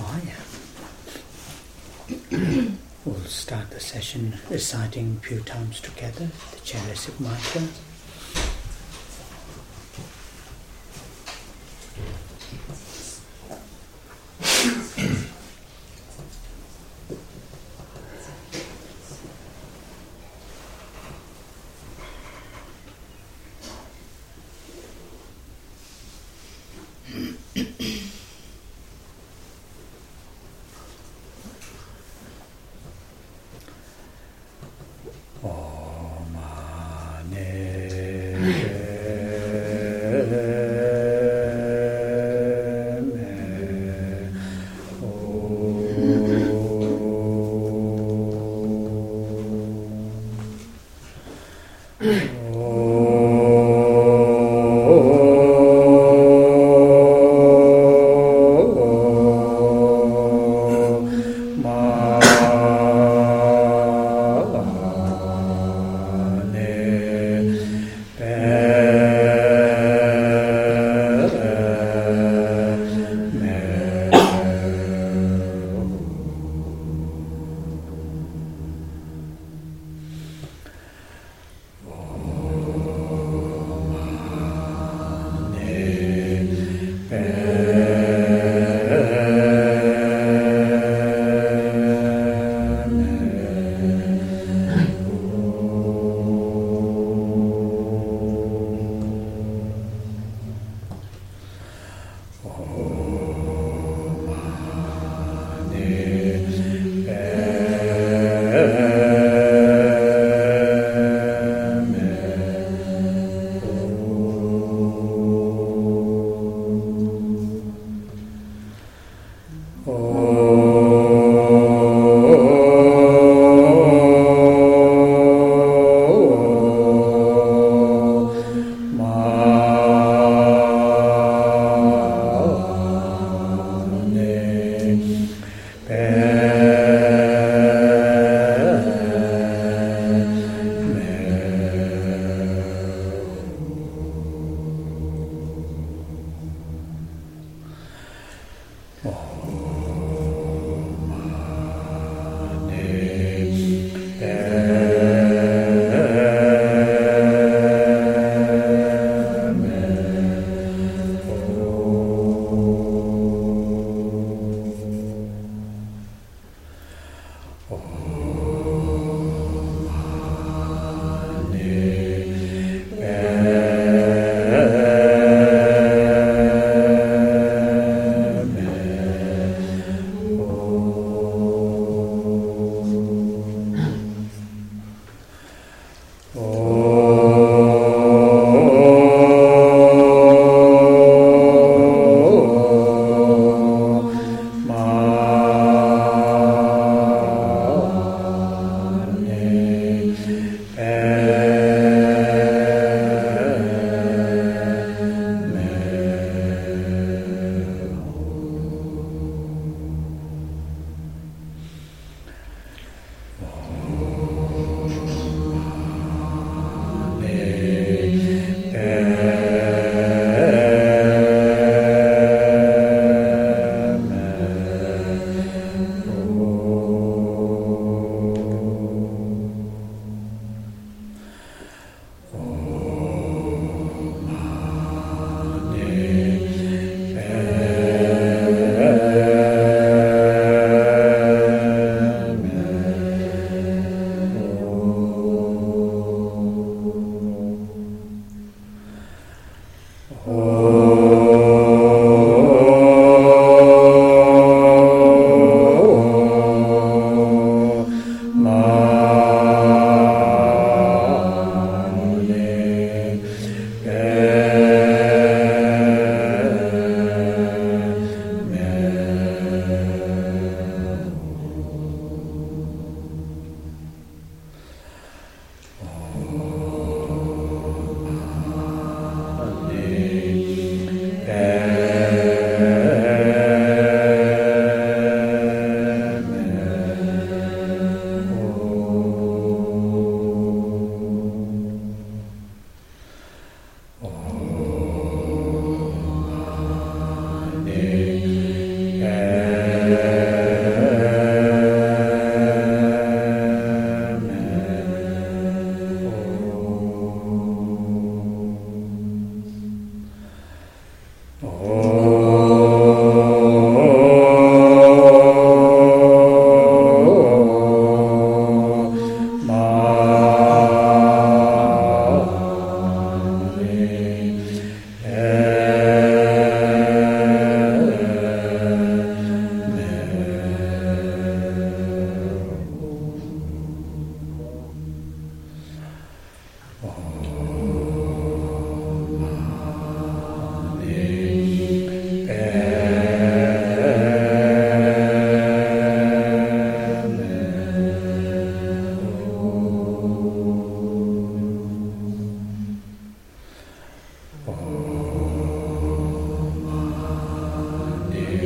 We'll start the session reciting a few times together the Chairesic mantra.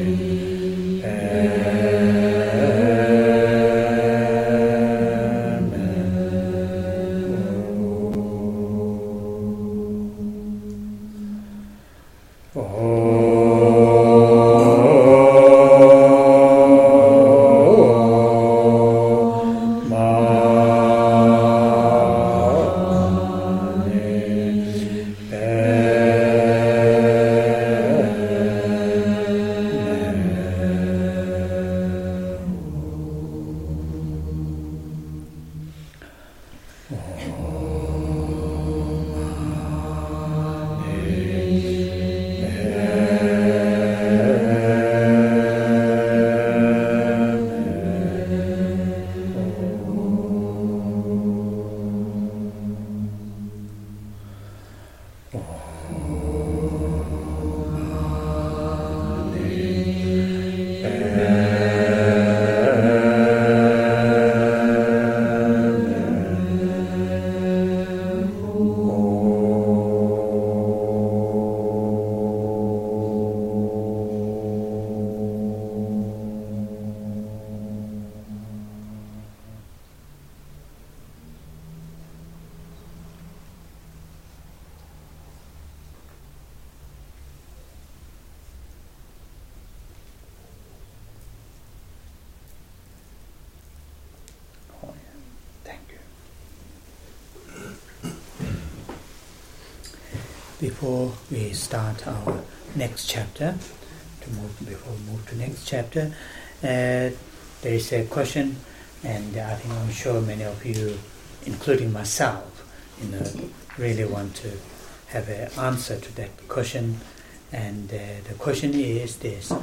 Before we start our next chapter, before we move to next chapter, there is a question, and I think I'm sure many of you, including myself, really want to have an answer to that question. And the question is this: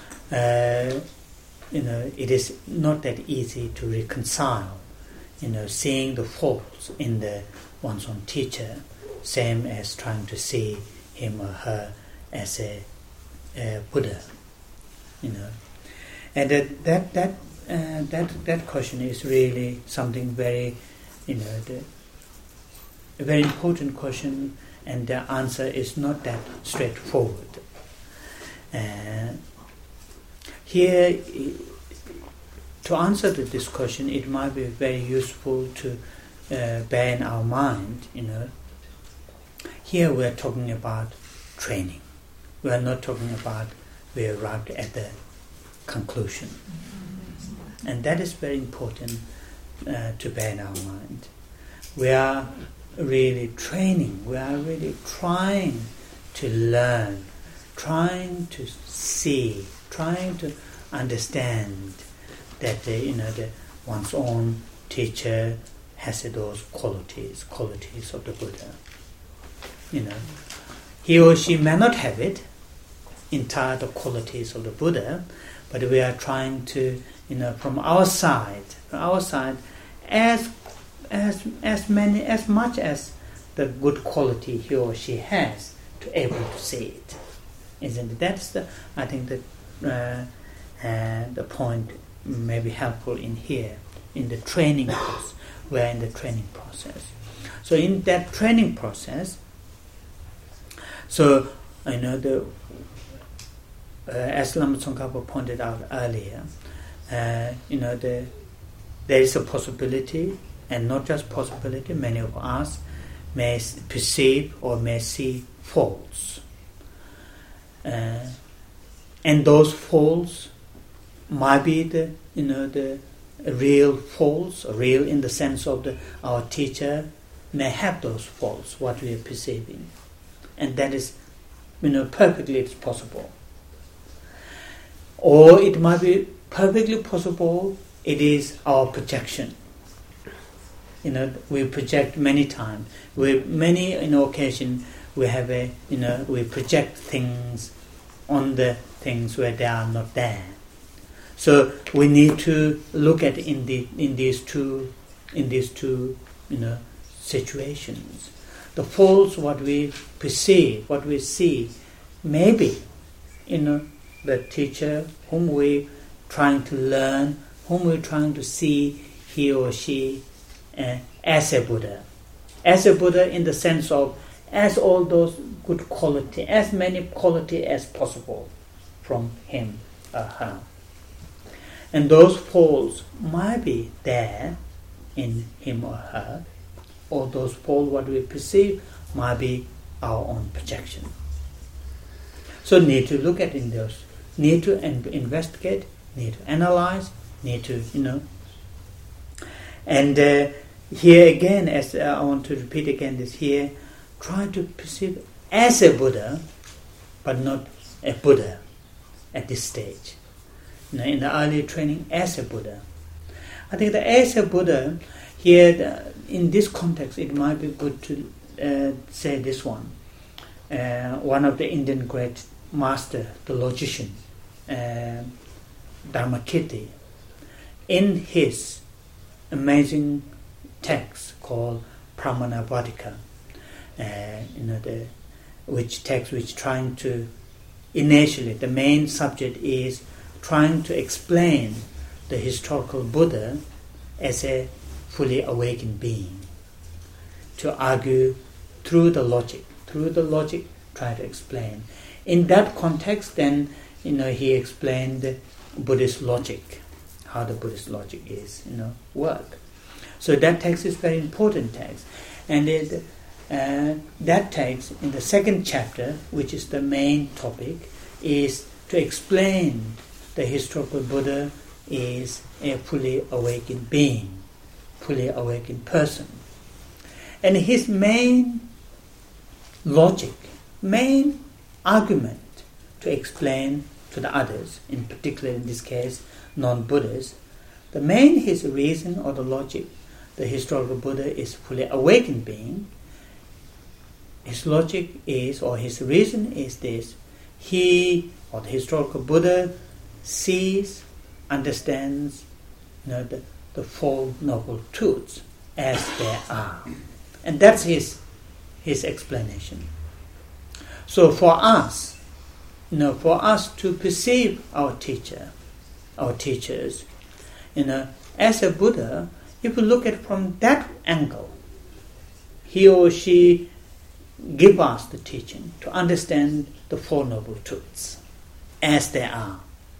it is not that easy to reconcile, seeing the faults in one's own teacher, same as trying to see him or her as a Buddha, and that question is really something very, a very important question, and the answer is not that straightforward. Here, to answer this question, it might be very useful to bear in our mind, Here we are talking about training. We are not talking about we arrived at the conclusion. And that is very important to bear in our mind. We are really training. We are really trying to learn, trying to see, trying to understand that one's own teacher has those qualities of the Buddha. He or she may not have it, entire the qualities of the Buddha, but we are trying to, from our side, as much as the good quality he or she has, to able to see it, isn't it? That's I think that the point may be helpful in here, in the training process. We are in the training process. So in that training process, as Lama Tsongkhapa pointed out earlier, there is a possibility, and not just possibility, many of us may perceive or may see faults. And those faults might be the real faults, real in the sense of our teacher may have those faults, what we are perceiving. And that is, perfectly it's possible. Or it might be perfectly possible, it is our projection. We project many times. Many occasions we have we project things on the things where they are not there. So we need to look at in these two situations. The faults, what we perceive, what we see, maybe the teacher whom we're trying to learn, whom we're trying to see, he or she as a Buddha. As a Buddha in the sense of as all those good quality, as many quality as possible from him or her. And those poles might be there in him or her, or those poles, what we perceive, might be our own projection. So need to look at in those, need to investigate, need to analyze, need to, And here again, as I want to repeat again this here, try to perceive as a Buddha, but not a Buddha at this stage. In the early training, as a Buddha. I think that as a Buddha, here in this context, it might be good to say this one. One of the Indian great master, the logician, Dharmakirti, in his amazing text called Pramanavartika, which trying to, initially the main subject is trying to explain the historical Buddha as a fully awakened being, to argue through the logic, try to explain. In that context, then, he explained the Buddhist logic, how the Buddhist logic is, work. So that text is very important text. And that text, in the second chapter, which is the main topic, is to explain the historical Buddha is a fully awakened being, fully awakened person. And his main logic, main argument to explain to the others, in particular in this case non-Buddhists, his reason or the logic, the historical Buddha is fully awakened being. His logic is, or his reason is this: he, or the historical Buddha, sees, understands the Four Noble Truths as they are. And that's his explanation. So for us to perceive our teachers, as a Buddha, if we look at it from that angle, he or she give us the teaching to understand the Four Noble Truths as they are.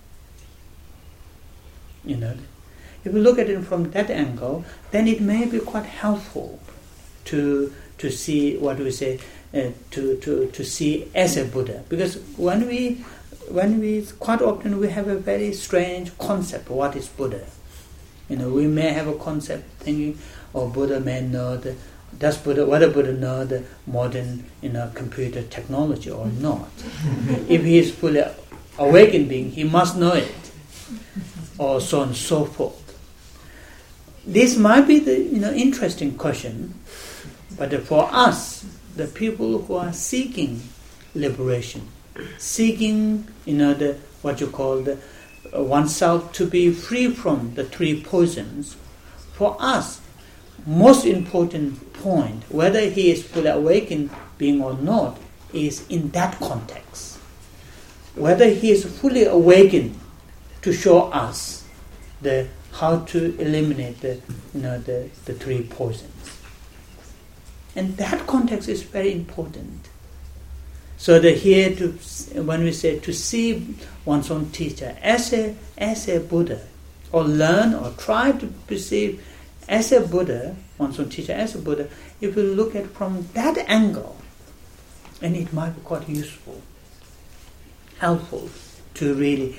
If we look at it from that angle, then it may be quite helpful to see what we say, to see as a Buddha, because when we quite often we have a very strange concept of what is Buddha. We may have a concept thinking, Buddha may know whether Buddha know the modern computer technology or not. If he is fully awakened being, he must know it, or so on and so forth. This might be the interesting question, but for us, the people who are seeking liberation, seeking what you call oneself to be free from the three poisons, for us, most important point, whether he is fully awakened being or not, is in that context. Whether he is fully awakened to show us how to eliminate the three poisons. And that context is very important. So when we say to see one's own teacher as a Buddha, or learn or try to perceive as a Buddha, one's own teacher as a Buddha, if we look at from that angle, and it might be quite useful, helpful to really,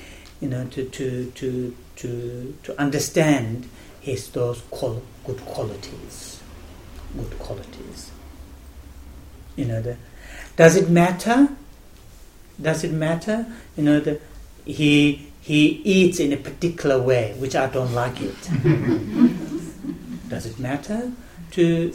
to understand those good qualities. Does it matter? He eats in a particular way, which I don't like it. Does it matter to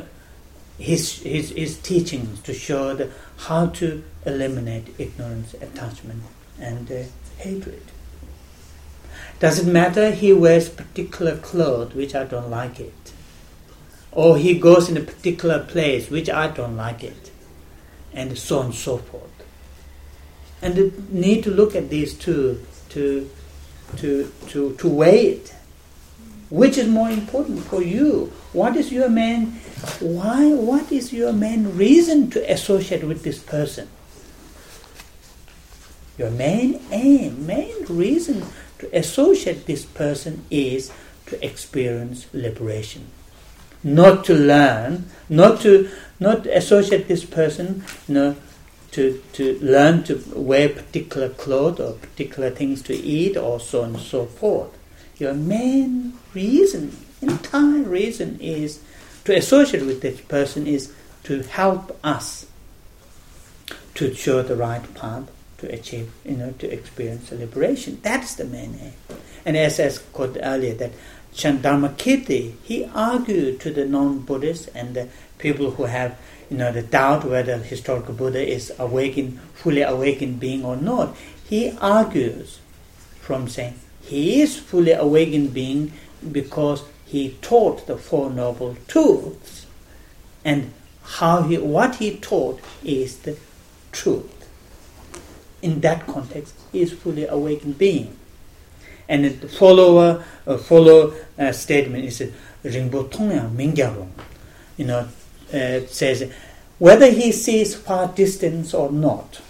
his teachings to show how to eliminate ignorance, attachment, and hatred? Does it matter he wears particular clothes, which I don't like it? Or he goes in a particular place, which I don't like it? And so on and so forth. And you need to look at these two to weigh it. Which is more important for you? What is your main reason to associate with this person? Your main aim, main reason to associate this person is to experience liberation. Not to learn, not associate this person, to learn to wear particular clothes or particular things to eat or so on and so forth. Your main reason, entire reason is to associate with this person is to help us to show the right path to achieve, to experience liberation. That's the main aim. And as quoted earlier, that Dharmakirti, he argued to the non-Buddhists and the people who have, the doubt whether the historical Buddha is fully awakened being or not. He argues from saying he is fully awakened being because he taught the Four Noble Truths, and what he taught is the truth. In that context, he is fully awakened being. And the follow statement is Rinpo Tongyang Mingyarong. Says whether he sees far distance or not.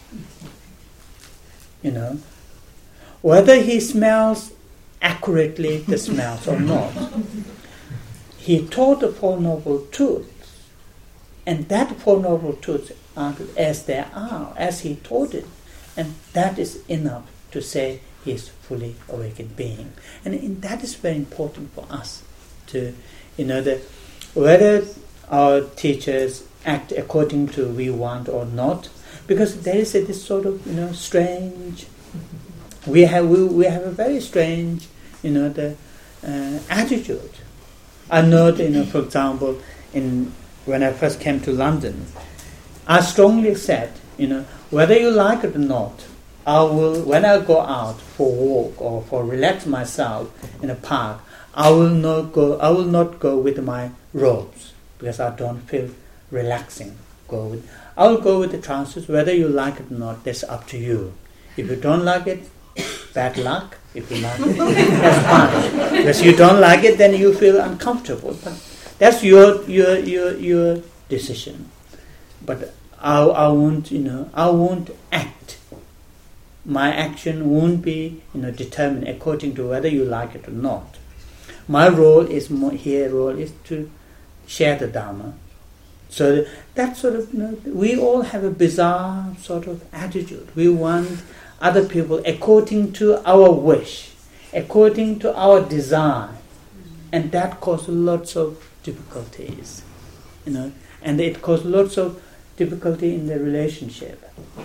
Whether he smells accurately the smells or not. He taught the Four Noble Truths, and that Four Noble Truths are as they are, as he taught it, and that is enough to say he is fully awakened being. And that is very important for us to, whether our teachers act according to we want or not, because there is this sort of strange. We have a very strange attitude. I know for example, when I first came to London, I strongly said whether you like it or not, I will, when I go out for walk or for relax myself in a park, I will not go with my robes because I don't feel relaxing. I will go with the trousers. Whether you like it or not, that's up to you. If you don't like it, bad luck. If you like it, that's fine. Because you don't like it, then you feel uncomfortable. But that's your decision. But I won't act. My action won't be determined according to whether you like it or not. My role is to share the Dharma. So that sort of we all have a bizarre sort of attitude. We want other people according to our wish, according to our desire, and that causes lots of difficulties. And it causes lots of difficulty in the relationship.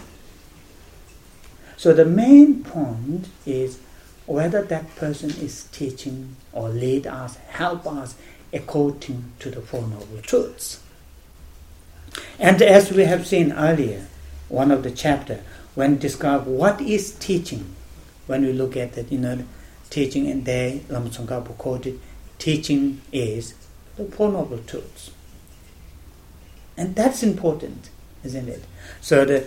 So the main point is whether that person is teaching or lead us, help us according to the Four Noble Truths. And as we have seen earlier, one of the chapter, when describe what is teaching, when we look at that, teaching, and there Lama Tsongkhapa quoted, teaching is the Four Noble Truths. And that's important, isn't it? So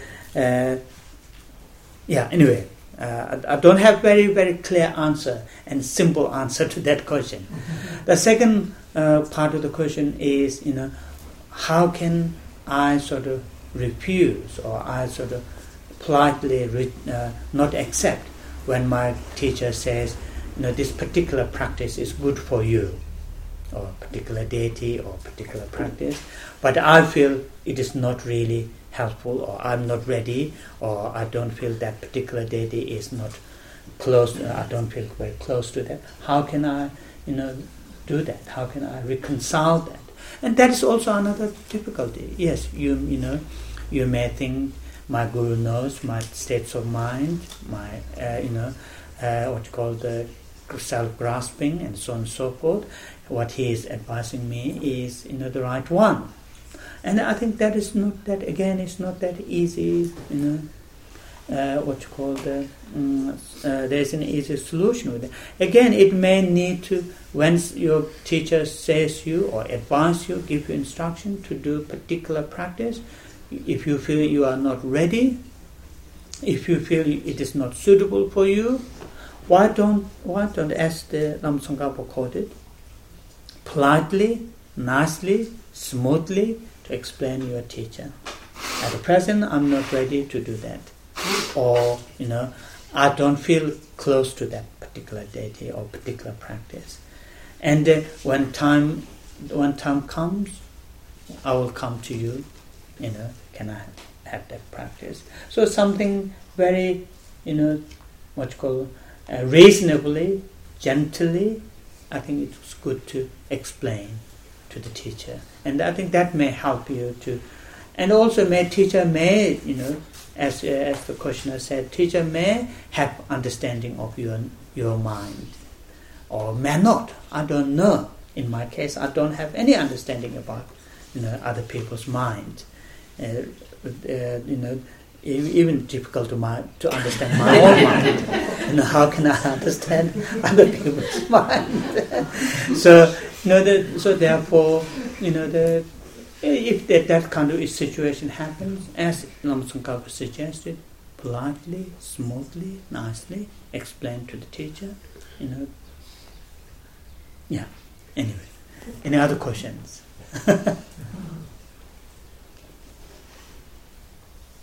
anyway, I don't have very, very clear answer and simple answer to that question. The second part of the question is, how can I sort of refuse or I sort of politely not accept when my teacher says, this particular practice is good for you, or a particular deity or particular practice, but I feel it is not really helpful, or I'm not ready, or I don't feel that particular deity is not close, I don't feel very close to that. How can I, do that? How can I reconcile that? And that is also another difficulty. Yes, you may think my guru knows my states of mind, my, what you call the self-grasping and so on and so forth. What he is advising me is, the right one. And I think that is not that, again, it's not that easy, what you call there's an easy solution with it. Again, it may need to, when your teacher says you or advise you, give you instruction to do a particular practice, if you feel you are not ready, if you feel it is not suitable for you, why don't as the Lama Tsongkhapa quoted, politely, nicely, smoothly to explain your teacher. At the present, I'm not ready to do that. or I don't feel close to that particular deity or particular practice. And when time comes, I will come to you. Can I have that practice? So something very, reasonably, gently, I think it's good to explain to the teacher, and I think that may help you to. And also, teacher may, as the questioner said, teacher may have understanding of your mind, or may not. I don't know. In my case, I don't have any understanding about other people's mind. Even difficult to understand my own mind. How can I understand other people's mind? So therefore, if that kind of situation happens, as Lama Tsongkhapa suggested, politely, smoothly, nicely explain to the teacher. Yeah. Anyway, any other questions?